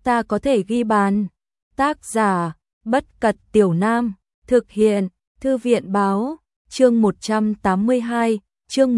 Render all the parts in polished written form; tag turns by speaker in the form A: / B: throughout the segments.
A: ta có thể ghi bàn. Tác giả, Bất Cật Tiểu Nam, thực hiện, Thư viện báo, chương 182, chương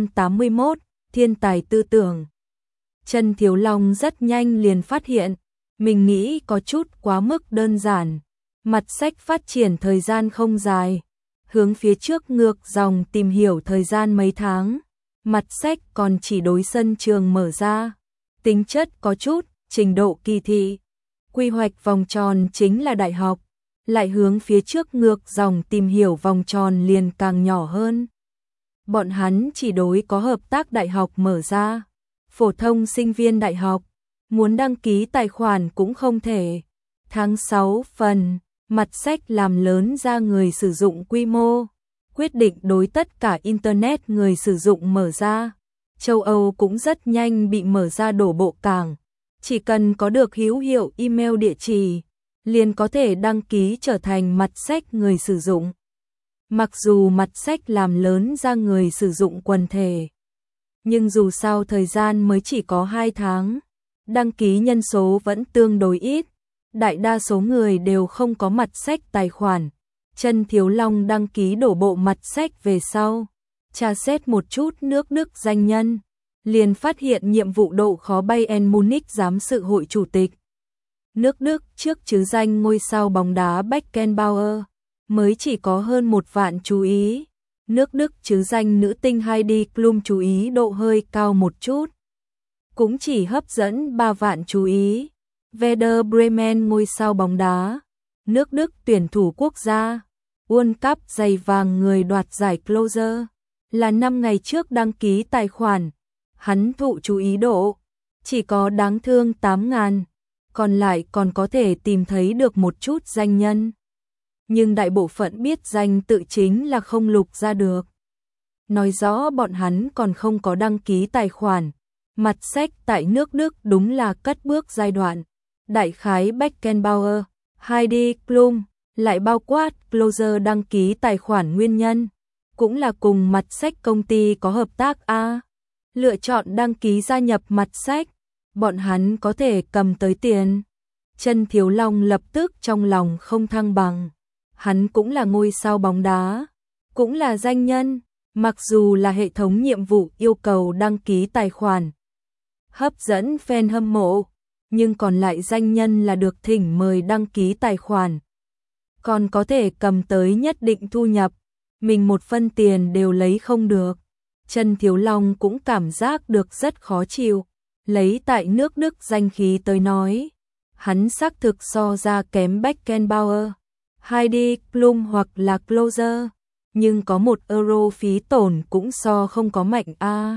A: 181, thiên tài tư tưởng. Trần Thiếu Long rất nhanh liền phát hiện, mình nghĩ có chút quá mức đơn giản. Mặt sách phát triển thời gian không dài, hướng phía trước ngược dòng tìm hiểu thời gian mấy tháng. Mặt sách còn chỉ đối sân trường mở ra, tính chất có chút, trình độ kỳ thị. Quy hoạch vòng tròn chính là đại học, lại hướng phía trước ngược dòng tìm hiểu vòng tròn liền càng nhỏ hơn. Bọn hắn chỉ đối có hợp tác đại học mở ra, phổ thông sinh viên đại học, muốn đăng ký tài khoản cũng không thể. Tháng 6 phần, mặt sách làm lớn ra người sử dụng quy mô, quyết định đối tất cả Internet người sử dụng mở ra. Châu Âu cũng rất nhanh bị mở ra đổ bộ cảng, chỉ cần có được hữu hiệu email địa chỉ, liền có thể đăng ký trở thành mặt sách người sử dụng. Mặc dù mặt sách làm lớn ra người sử dụng quần thể, nhưng dù sao thời gian mới chỉ có 2 tháng, đăng ký nhân số vẫn tương đối ít, đại đa số người đều không có mặt sách tài khoản. Trần Thiếu Long đăng ký đổ bộ mặt sách về sau, tra xét một chút nước Đức danh nhân, liền phát hiện nhiệm vụ độ khó Bayern Munich giám sự hội chủ tịch. Nước Đức trước chứ danh ngôi sao bóng đá Beckenbauer, mới chỉ có hơn 1 vạn chú ý. Nước Đức chứ danh nữ tinh Heidi Klum chú ý độ hơi cao một chút, cũng chỉ hấp dẫn 3 vạn chú ý. Werder Bremen ngôi sao bóng đá, nước Đức tuyển thủ quốc gia, World Cup giày vàng người đoạt giải Closer, là 5 ngày trước đăng ký tài khoản. Hắn thụ chú ý độ chỉ có đáng thương 8.000, còn lại còn có thể tìm thấy được một chút danh nhân. Nhưng đại bộ phận biết danh tự chính là không lục ra được. Nói rõ bọn hắn còn không có đăng ký tài khoản. Mặt sách tại nước Đức đúng là cất bước giai đoạn. Đại khái Beckenbauer, Heidi Klum, lại bao quát Closer đăng ký tài khoản nguyên nhân, cũng là cùng mặt sách công ty có hợp tác A. Lựa chọn đăng ký gia nhập mặt sách, bọn hắn có thể cầm tới tiền. Trần Thiếu Long lập tức trong lòng không thăng bằng. Hắn cũng là ngôi sao bóng đá, cũng là danh nhân, mặc dù là hệ thống nhiệm vụ yêu cầu đăng ký tài khoản, hấp dẫn fan hâm mộ, nhưng còn lại danh nhân là được thỉnh mời đăng ký tài khoản, còn có thể cầm tới nhất định thu nhập, mình một phân tiền đều lấy không được. Trần Thiếu Long cũng cảm giác được rất khó chịu, lấy tại nước Đức danh khí tới nói, hắn xác thực so ra kém Beckenbauer, Heidi Klum hoặc là Closer, nhưng có 1 euro phí tổn cũng so không có mạnh a.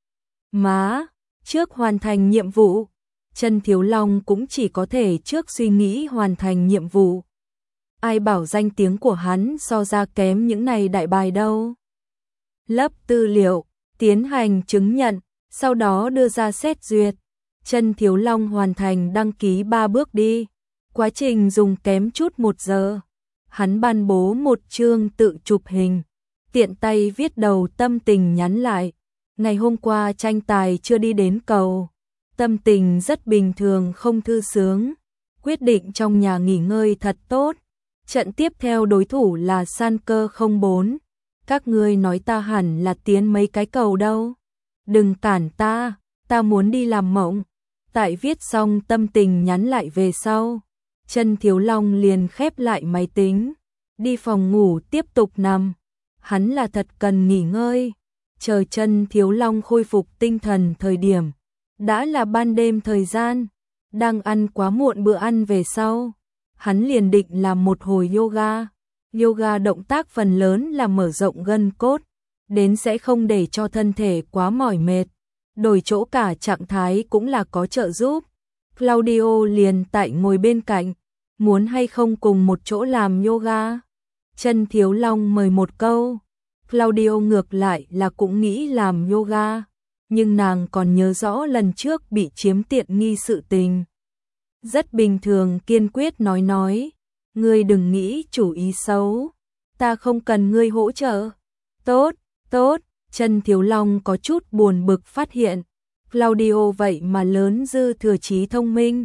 A: Má, trước hoàn thành nhiệm vụ, Trần Thiếu Long cũng chỉ có thể trước suy nghĩ hoàn thành nhiệm vụ. Ai bảo danh tiếng của hắn so ra kém những này đại bài đâu. Lấp tư liệu, tiến hành chứng nhận, sau đó đưa ra xét duyệt. Trần Thiếu Long hoàn thành đăng ký 3 bước đi. Quá trình dùng kém chút 1 giờ. Hắn ban bố một chương tự chụp hình, tiện tay viết đầu tâm tình nhắn lại. Ngày hôm qua tranh tài chưa đi đến cầu, tâm tình rất bình thường không thư sướng, quyết định trong nhà nghỉ ngơi thật tốt. Trận tiếp theo đối thủ là Schalke 04. Các ngươi nói ta hẳn là tiến mấy cái cầu đâu. Đừng cản ta, ta muốn đi làm mộng. Tại viết xong tâm tình nhắn lại về sau, Trần Thiếu Long liền khép lại máy tính, đi phòng ngủ tiếp tục nằm. Hắn là thật cần nghỉ ngơi. Chờ Trần Thiếu Long khôi phục tinh thần thời điểm, đã là ban đêm thời gian, đang ăn quá muộn bữa ăn về sau. Hắn liền định làm một hồi yoga. Yoga động tác phần lớn là mở rộng gân cốt, đến sẽ không để cho thân thể quá mỏi mệt. Đổi chỗ cả trạng thái cũng là có trợ giúp. Claudio liền tại ngồi bên cạnh, muốn hay không cùng một chỗ làm yoga. Trần Thiếu Long mời một câu. Claudio ngược lại là cũng nghĩ làm yoga, nhưng nàng còn nhớ rõ lần trước bị chiếm tiện nghi sự tình. Rất bình thường kiên quyết nói, ngươi đừng nghĩ chủ ý xấu, ta không cần ngươi hỗ trợ. Tốt, tốt, Trần Thiếu Long có chút buồn bực phát hiện, Claudio vậy mà lớn dư thừa trí thông minh,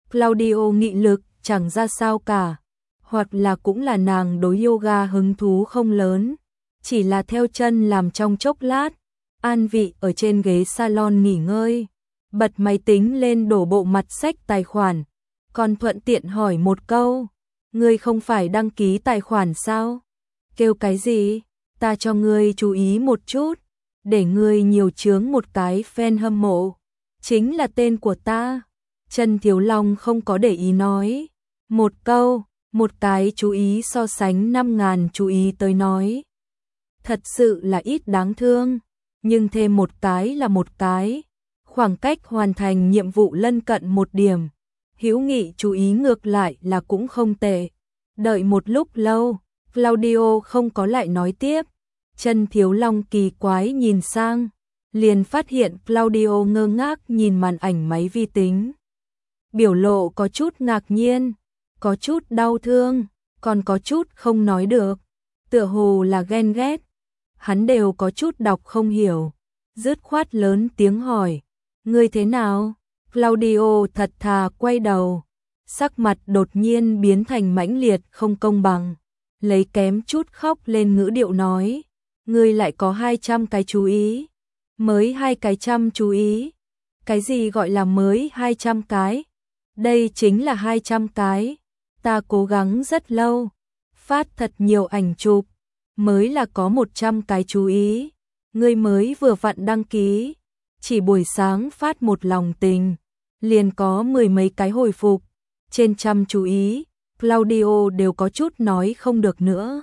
A: Claudio nghị lực chẳng ra sao cả, hoặc là cũng là nàng đối yoga hứng thú không lớn, chỉ là theo chân làm trong chốc lát, an vị ở trên ghế salon nghỉ ngơi, bật máy tính lên đổ bộ mặt sách tài khoản, còn thuận tiện hỏi một câu, ngươi không phải đăng ký tài khoản sao? Kêu cái gì? Ta cho ngươi chú ý một chút, để ngươi nhiều chướng một cái fan hâm mộ, chính là tên của ta. Trần Thiếu Long không có để ý nói, một câu, một cái chú ý so sánh 5.000 chú ý tới nói. Thật sự là ít đáng thương, nhưng thêm một cái là một cái, khoảng cách hoàn thành nhiệm vụ lân cận một điểm, hữu nghị chú ý ngược lại là cũng không tệ. Đợi một lúc lâu, Claudio không có lại nói tiếp, Trần Thiếu Long kỳ quái nhìn sang, liền phát hiện Claudio ngơ ngác nhìn màn ảnh máy vi tính. Biểu lộ có chút ngạc nhiên, có chút đau thương, còn có chút không nói được, tựa hồ là ghen ghét. Hắn đều có chút đọc không hiểu, dứt khoát lớn tiếng hỏi, ngươi thế nào? Claudio thật thà quay đầu, sắc mặt đột nhiên biến thành mãnh liệt không công bằng, lấy kém chút khóc lên ngữ điệu nói, ngươi lại có 200 cái chú ý, mới 2 cái trăm chú ý, cái gì gọi là mới 200 cái? Đây chính là 200 cái, ta cố gắng rất lâu, phát thật nhiều ảnh chụp, mới là có 100 cái chú ý, ngươi mới vừa vặn đăng ký, chỉ buổi sáng phát một lòng tình, liền có 10 mấy cái hồi phục, trên trăm chú ý, Claudio đều có chút nói không được nữa.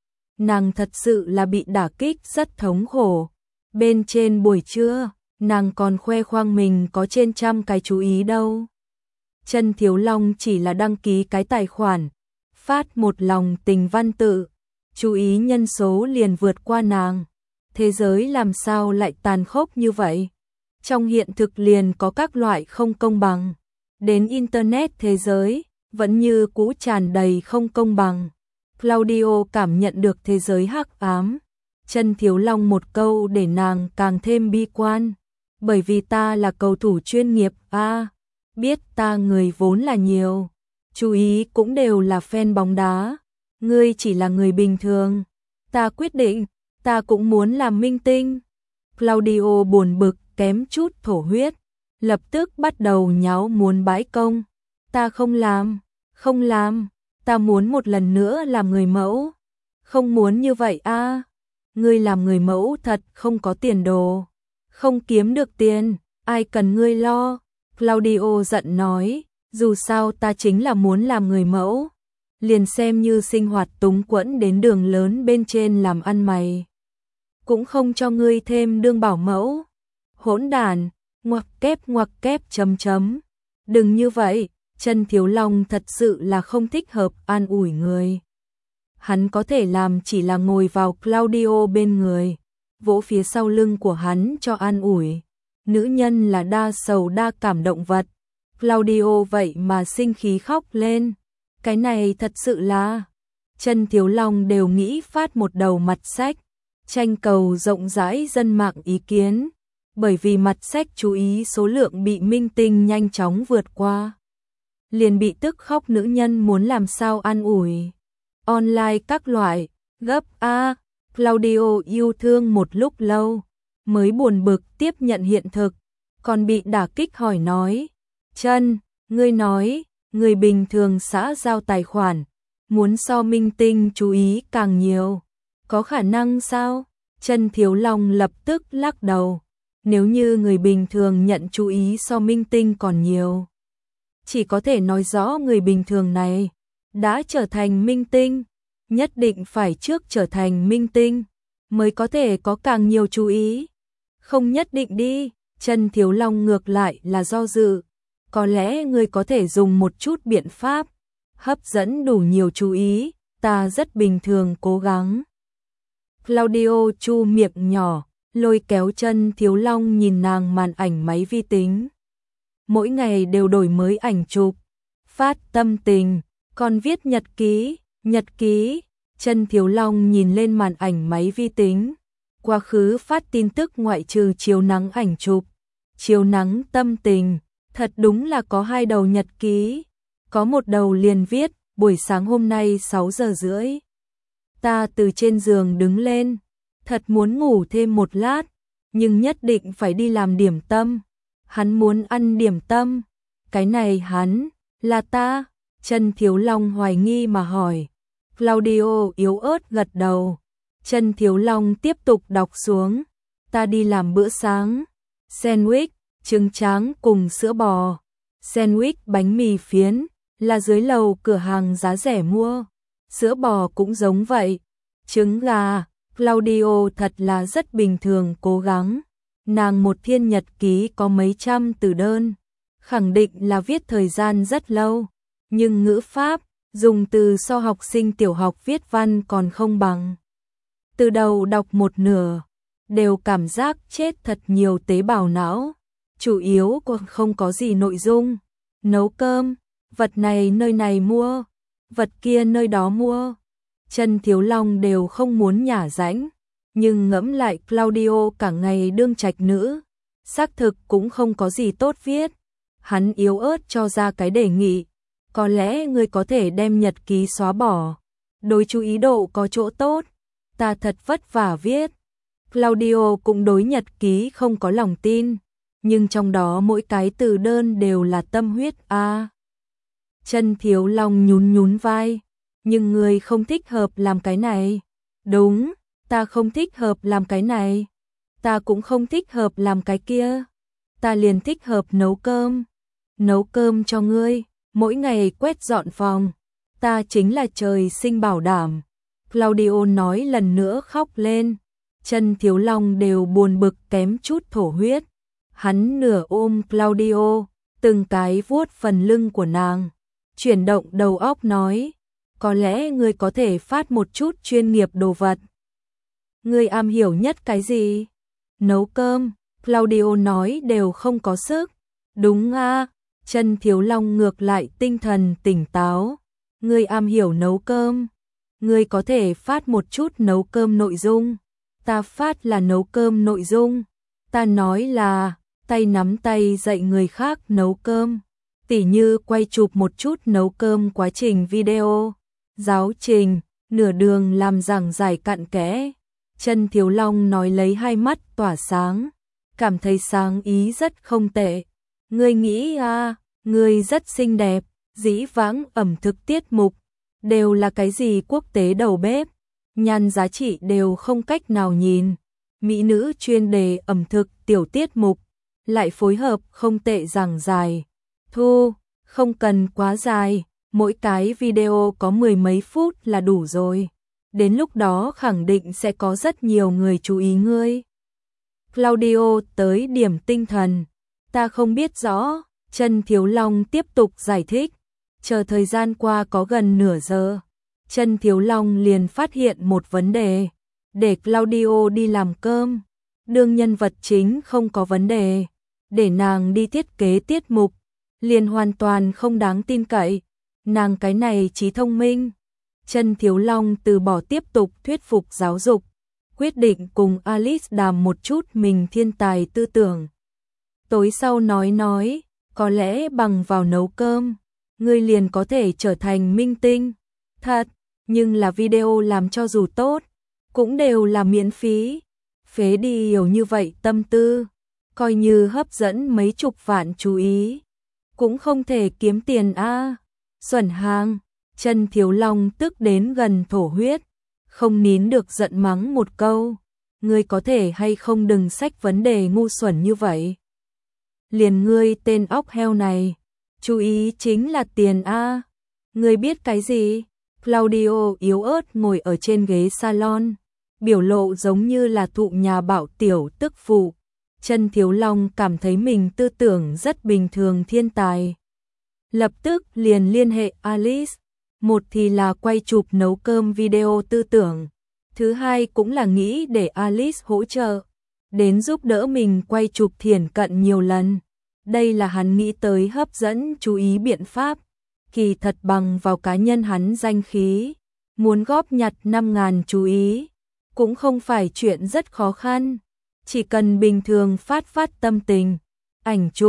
A: Nàng thật sự là bị đả kích rất thống khổ, bên trên buổi trưa, nàng còn khoe khoang mình có trên trăm cái chú ý đâu. Trần Thiếu Long chỉ là đăng ký cái tài khoản, phát một lòng tình văn tự, chú ý nhân số liền vượt qua nàng. Thế giới làm sao lại tàn khốc như vậy? Trong hiện thực liền có các loại không công bằng, đến internet thế giới vẫn như cũ tràn đầy không công bằng. Claudio cảm nhận được thế giới hắc ám. Trần Thiếu Long một câu để nàng càng thêm bi quan, bởi vì ta là cầu thủ chuyên nghiệp biết ta người vốn là nhiều, chú ý cũng đều là fan bóng đá, ngươi chỉ là người bình thường, ta quyết định, ta cũng muốn làm minh tinh. Claudio buồn bực kém chút thổ huyết, lập tức bắt đầu nháo muốn bãi công, ta không làm, ta muốn một lần nữa làm người mẫu, không muốn như vậy ngươi làm người mẫu thật không có tiền đồ, không kiếm được tiền, ai cần ngươi lo. Claudio giận nói, dù sao ta chính là muốn làm người mẫu, liền xem như sinh hoạt túng quẫn đến đường lớn bên trên làm ăn mày, cũng không cho ngươi thêm đương bảo mẫu. Hỗn đản, ngoặc kép chấm. Đừng như vậy, Trần Thiếu Long thật sự là không thích hợp an ủi người. Hắn có thể làm chỉ là ngồi vào Claudio bên người, vỗ phía sau lưng của hắn cho an ủi. Nữ nhân là đa sầu đa cảm động vật. Claudio vậy mà sinh khí khóc lên. Cái này thật sự là... Trần Thiếu Long đều nghĩ phát một đầu mặt sách, tranh cầu rộng rãi dân mạng ý kiến, bởi vì mặt sách chú ý số lượng bị minh tinh nhanh chóng vượt qua. Liền bị tức khóc nữ nhân muốn làm sao an ủi. Online các loại, gấp Claudio yêu thương một lúc lâu, mới buồn bực tiếp nhận hiện thực, còn bị đả kích hỏi nói, Trần, ngươi nói, người bình thường xã giao tài khoản, muốn so minh tinh chú ý càng nhiều, có khả năng sao? Trần Thiếu Long lập tức lắc đầu, nếu như người bình thường nhận chú ý so minh tinh còn nhiều, chỉ có thể nói rõ người bình thường này đã trở thành minh tinh, nhất định phải trước trở thành minh tinh mới có thể có càng nhiều chú ý. Không nhất định đi, Trần Thiếu Long ngược lại là do dự, có lẽ ngươi có thể dùng một chút biện pháp hấp dẫn đủ nhiều chú ý, ta rất bình thường cố gắng. Claudio chu miệng nhỏ, lôi kéo Trần Thiếu Long nhìn nàng màn ảnh máy vi tính. Mỗi ngày đều đổi mới ảnh chụp, phát tâm tình, còn viết nhật ký. Trần Thiếu Long nhìn lên màn ảnh máy vi tính, quá khứ phát tin tức ngoại trừ chiếu nắng ảnh chụp, chiếu nắng tâm tình, Thật đúng là có hai đầu nhật ký, có một đầu liền viết, buổi sáng hôm nay 6 giờ rưỡi. Ta từ trên giường đứng lên, thật muốn ngủ thêm một lát, nhưng nhất định phải đi làm điểm tâm. Hắn muốn ăn điểm tâm. Cái này hắn, là ta? Trần Thiếu Long hoài nghi mà hỏi. Claudio yếu ớt gật đầu. Trần Thiếu Long tiếp tục đọc xuống. Ta đi làm bữa sáng. Sandwich, trứng tráng cùng sữa bò. Sandwich bánh mì phiến, là dưới lầu cửa hàng giá rẻ mua. Sữa bò cũng giống vậy. Trứng gà, Claudio thật là rất bình thường cố gắng. Nàng một thiên nhật ký có mấy trăm từ đơn. Khẳng định là viết thời gian rất lâu. Nhưng ngữ pháp, dùng từ so học sinh tiểu học viết văn còn không bằng. Từ đầu đọc một nửa, đều cảm giác chết thật nhiều tế bào não. Chủ yếu còn không có gì nội dung. Nấu cơm, vật này nơi này mua, vật kia nơi đó mua. Trần Thiếu Long đều không muốn nhả rãnh, nhưng ngẫm lại Claudio cả ngày đương trạch nữ, xác thực cũng không có gì tốt viết. Hắn yếu ớt cho ra cái đề nghị, có lẽ ngươi có thể đem nhật ký xóa bỏ, đối chú ý độ có chỗ tốt. Ta thật vất vả viết. Claudio cũng đối nhật ký không có lòng tin, nhưng trong đó mỗi cái từ đơn đều là tâm huyết a. Trần Thiếu Long nhún nhún vai, nhưng ngươi không thích hợp làm cái này. Đúng, ta không thích hợp làm cái này. Ta cũng không thích hợp làm cái kia. Ta liền thích hợp nấu cơm. Nấu cơm cho ngươi, mỗi ngày quét dọn phòng. Ta chính là trời sinh bảo đảm. Claudio nói lần nữa khóc lên. Trần Thiếu Long đều buồn bực kém chút thổ huyết. Hắn nửa ôm Claudio, từng cái vuốt phần lưng của nàng. Chuyển động đầu óc nói, có lẽ ngươi có thể phát một chút chuyên nghiệp đồ vật. Ngươi am hiểu nhất cái gì? Nấu cơm, Claudio nói đều không có sức. Đúng a, Trần Thiếu Long ngược lại tinh thần tỉnh táo. Ngươi am hiểu nấu cơm. Ngươi có thể phát một chút nấu cơm nội dung. Ta phát là nấu cơm nội dung. Ta nói là tay nắm tay dạy người khác nấu cơm. Tỉ như quay chụp một chút nấu cơm quá trình video, giáo trình, nửa đường làm giảng giải cặn kẽ. Trần Thiếu Long nói lấy hai mắt tỏa sáng, cảm thấy sáng ý rất không tệ. Ngươi nghĩ à, ngươi rất xinh đẹp, dĩ vãng ẩm thực tiết mục, đều là cái gì quốc tế đầu bếp, nhan giá trị đều không cách nào nhìn. Mỹ nữ chuyên đề ẩm thực tiểu tiết mục, lại phối hợp không tệ giảng giải. Thu, không cần quá dài, mỗi cái video có mười mấy phút là đủ rồi. Đến lúc đó khẳng định sẽ có rất nhiều người chú ý ngươi. Claudio tới điểm tinh thần. Ta không biết rõ, Trần Thiếu Long tiếp tục giải thích. Chờ thời gian qua có gần nửa giờ, Trần Thiếu Long liền phát hiện một vấn đề. Để Claudio đi làm cơm, đương nhân vật chính không có vấn đề. Để nàng đi thiết kế tiết mục, liền hoàn toàn không đáng tin cậy. Nàng cái này trí thông minh. Trần Thiếu Long từ bỏ tiếp tục thuyết phục giáo dục, quyết định cùng Alice đàm một chút mình thiên tài tư tưởng. Tối sau nói, có lẽ bằng vào nấu cơm, ngươi liền có thể trở thành minh tinh. Thật, nhưng là video làm cho dù tốt, cũng đều là miễn phí. Phế đi nhiều như vậy tâm tư, coi như hấp dẫn mấy chục vạn chú ý, cũng không thể kiếm tiền a. Xuẩn hàng. Trần Thiếu Long tức đến gần thổ huyết, không nín được giận mắng một câu. Ngươi có thể hay không đừng xách vấn đề ngu xuẩn như vậy. Liền ngươi tên óc heo này, chú ý chính là tiền a. Ngươi biết cái gì? Claudio yếu ớt ngồi ở trên ghế salon, biểu lộ giống như là thụ nhà bảo tiểu tức phụ. Trần Thiếu Long cảm thấy mình tư tưởng rất bình thường thiên tài. Lập tức liền liên hệ Alice. Một thì là quay chụp nấu cơm video tư tưởng, thứ hai cũng là nghĩ để Alice hỗ trợ, đến giúp đỡ mình quay chụp thiển cận nhiều lần. Đây là hắn nghĩ tới hấp dẫn chú ý biện pháp. Kỳ thật bằng vào cá nhân hắn danh khí, muốn góp nhặt 5.000 chú ý, cũng không phải chuyện rất khó khăn. Chỉ cần bình thường phát tâm tình, ảnh chụp,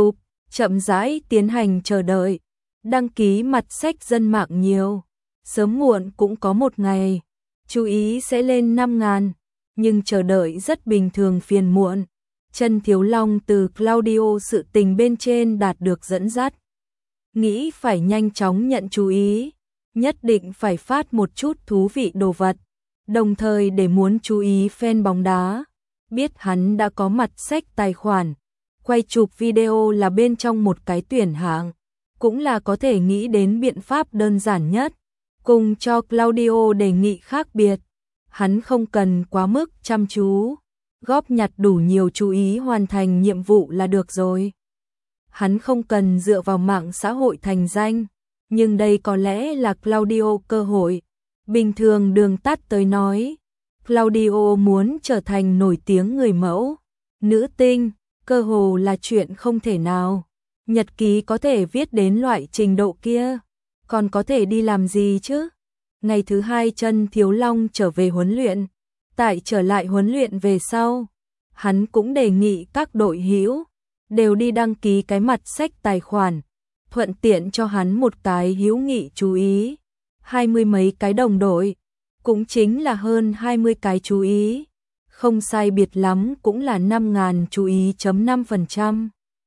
A: chậm rãi tiến hành chờ đợi. Đăng ký mặt sách dân mạng nhiều, sớm muộn cũng có một ngày, chú ý sẽ lên 5.000, nhưng chờ đợi rất bình thường phiền muộn. Chân Thiếu Long từ Claudio sự tình bên trên đạt được dẫn dắt. Nghĩ phải nhanh chóng nhận chú ý, nhất định phải phát một chút thú vị đồ vật, đồng thời để muốn chú ý fan bóng đá. Biết hắn đã có mặt sách tài khoản, quay chụp video là bên trong một cái tuyển hạng, cũng là có thể nghĩ đến biện pháp đơn giản nhất. Cùng cho Claudio đề nghị khác biệt, hắn không cần quá mức chăm chú, góp nhặt đủ nhiều chú ý hoàn thành nhiệm vụ là được rồi. Hắn không cần dựa vào mạng xã hội thành danh, nhưng đây có lẽ là Claudio cơ hội. Bình thường đường tắt tới nói, Claudio muốn trở thành nổi tiếng người mẫu, nữ tinh, cơ hồ là chuyện không thể nào. Nhật ký có thể viết đến loại trình độ kia, còn có thể đi làm gì chứ? Ngày thứ 2 Chân Thiếu Long trở về huấn luyện. Tại trở lại huấn luyện về sau, hắn cũng đề nghị các đội hữu đều đi đăng ký cái mặt sách tài khoản, thuận tiện cho hắn một cái hữu nghị chú ý. 20 mấy cái đồng đội, cũng chính là hơn 20 cái chú ý, không sai biệt lắm cũng là 5.000 chú ý chấm 5%.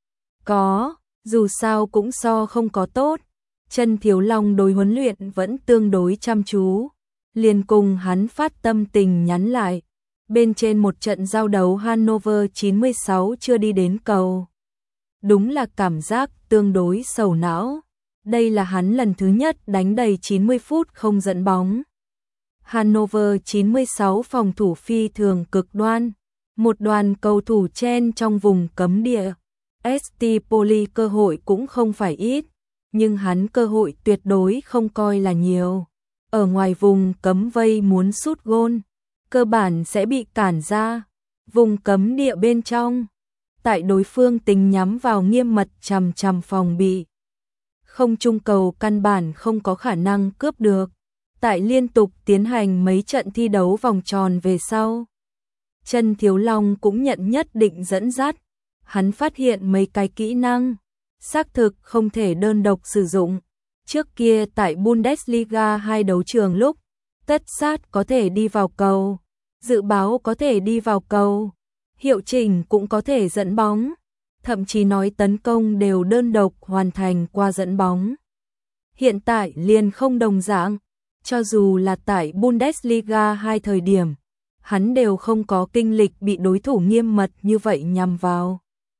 A: Có, dù sao cũng so không có tốt. Chân Thiếu Long đối huấn luyện vẫn tương đối chăm chú, liền cùng hắn phát tâm tình nhắn lại. Bên trên một trận giao đấu Hannover 96 chưa đi đến cầu. Đúng là cảm giác tương đối sầu não. Đây là hắn lần thứ nhất đánh đầy 90 phút không dẫn bóng. Hannover 96 phòng thủ phi thường cực đoan, một đoàn cầu thủ chen trong vùng cấm địa. ST Poli cơ hội cũng không phải ít, nhưng hắn cơ hội tuyệt đối không coi là nhiều. Ở ngoài vùng cấm vây muốn sút gôn, cơ bản sẽ bị cản ra. Vùng cấm địa bên trong, tại đối phương tính nhắm vào nghiêm mật chằm chằm phòng bị, không trung cầu căn bản không có khả năng cướp được. Tại liên tục tiến hành mấy trận thi đấu vòng tròn về sau, Chân Thiếu Long cũng nhận nhất định dẫn dắt. Hắn phát hiện mấy cái kỹ năng xác thực không thể đơn độc sử dụng. Trước kia tại Bundesliga 2 đấu trường lúc, tất sát có thể đi vào cầu, dự báo có thể đi vào cầu, hiệu chỉnh cũng có thể dẫn bóng, thậm chí nói tấn công đều đơn độc hoàn thành qua dẫn bóng. Hiện tại liền không đồng dạng, cho dù là tại Bundesliga 2 thời điểm, hắn đều không có kinh lịch bị đối thủ nghiêm mật như vậy nhằm vào.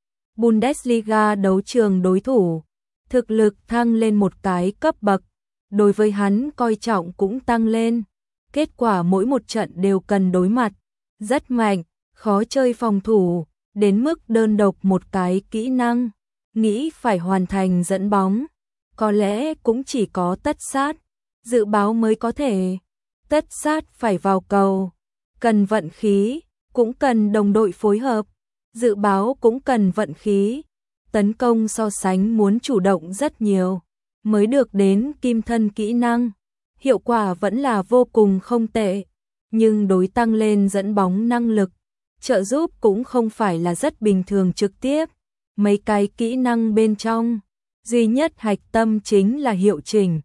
A: Bundesliga đấu trường đối thủ, thực lực thăng lên một cái cấp bậc, đối với hắn coi trọng cũng tăng lên. Kết quả mỗi một trận đều cần đối mặt, rất mạnh, khó chơi phòng thủ, đến mức đơn độc một cái kỹ năng, nghĩ phải hoàn thành dẫn bóng, có lẽ cũng chỉ có tất sát, dự báo mới có thể. Tất sát phải vào cầu, cần vận khí, cũng cần đồng đội phối hợp, dự báo cũng cần vận khí, tấn công so sánh muốn chủ động rất nhiều, mới được đến kim thân kỹ năng, hiệu quả vẫn là vô cùng không tệ, nhưng đối tăng lên dẫn bóng năng lực, trợ giúp cũng không phải là rất bình thường trực tiếp. Mấy cái kỹ năng bên trong, duy nhất hạch tâm chính là hiệu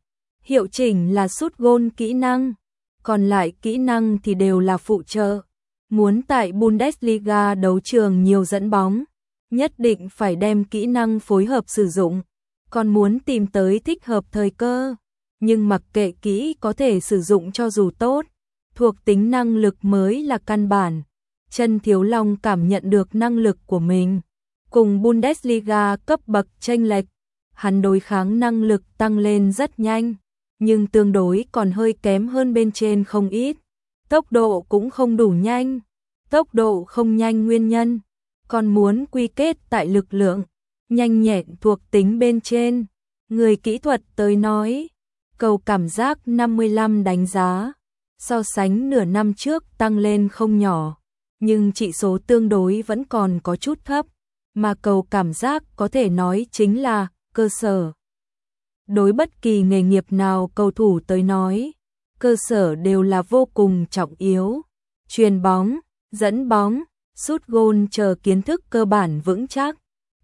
A: chỉnh là sút gôn kỹ năng, còn lại kỹ năng thì đều là phụ trợ. Muốn tại Bundesliga đấu trường nhiều dẫn bóng, nhất định phải đem kỹ năng phối hợp sử dụng, còn muốn tìm tới thích hợp thời cơ. Nhưng mặc kệ kỹ có thể sử dụng cho dù tốt, thuộc tính năng lực mới là căn bản. Chân Thiếu Long cảm nhận được năng lực của mình cùng Bundesliga cấp bậc chênh lệch, hắn đối kháng năng lực tăng lên rất nhanh, nhưng tương đối còn hơi kém hơn bên trên không ít. Tốc độ cũng không đủ nhanh, tốc độ không nhanh nguyên nhân, còn muốn quy kết tại lực lượng, nhanh nhẹn thuộc tính bên trên. Người kỹ thuật tới nói, cầu cảm giác 55 đánh giá, so sánh nửa năm trước tăng lên không nhỏ, nhưng chỉ số tương đối vẫn còn có chút thấp, mà cầu cảm giác có thể nói chính là cơ sở. Đối bất kỳ nghề nghiệp nào cầu thủ tới nói, cơ sở đều là vô cùng trọng yếu. Chuyền bóng, dẫn bóng, sút gôn chờ kiến thức cơ bản vững chắc,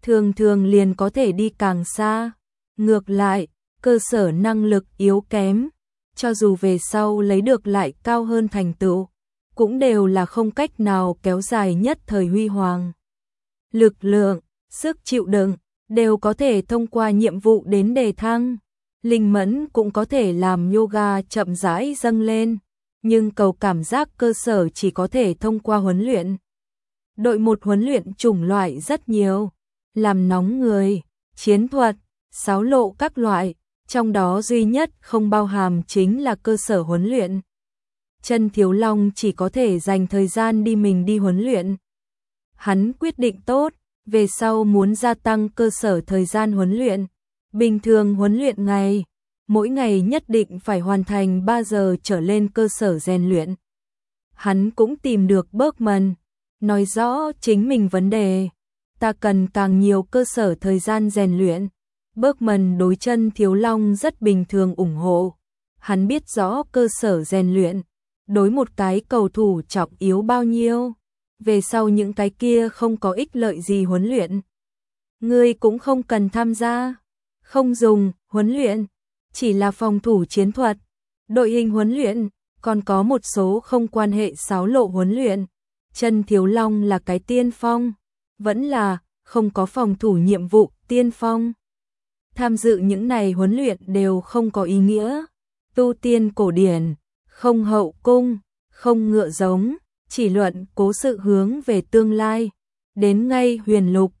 A: thường thường liền có thể đi càng xa. Ngược lại, cơ sở năng lực yếu kém, cho dù về sau lấy được lại cao hơn thành tựu, cũng đều là không cách nào kéo dài nhất thời huy hoàng. Lực lượng, sức chịu đựng, đều có thể thông qua nhiệm vụ đến đề thăng. Linh mẫn cũng có thể làm yoga chậm rãi dâng lên, nhưng cầu cảm giác cơ sở chỉ có thể thông qua huấn luyện. Đội một huấn luyện chủng loại rất nhiều, làm nóng người, chiến thuật, sáo lộ các loại, trong đó duy nhất không bao hàm chính là cơ sở huấn luyện. Chân Thiếu Long chỉ có thể dành thời gian mình đi huấn luyện. Hắn quyết định tốt, về sau muốn gia tăng cơ sở thời gian huấn luyện. Bình thường huấn luyện ngày, mỗi ngày nhất định phải hoàn thành 3 giờ trở lên cơ sở rèn luyện. Hắn cũng tìm được Bergman, nói rõ chính mình vấn đề. Ta cần càng nhiều cơ sở thời gian rèn luyện. Bergman đối Chân Thiếu Long rất bình thường ủng hộ. Hắn biết rõ cơ sở rèn luyện, đối một cái cầu thủ trọng yếu bao nhiêu. Về sau những cái kia không có ích lợi gì huấn luyện, ngươi cũng không cần tham gia. Không dùng, huấn luyện, chỉ là phòng thủ chiến thuật, đội hình huấn luyện, còn có một số không quan hệ sáo lộ huấn luyện. Chân Thiếu Long là cái tiên phong, vẫn là không có phòng thủ nhiệm vụ tiên phong. Tham dự những này huấn luyện đều không có ý nghĩa. Tu tiên cổ điển, không hậu cung, không ngựa giống, chỉ luận cố sự hướng về tương lai. Đến ngay huyền lục,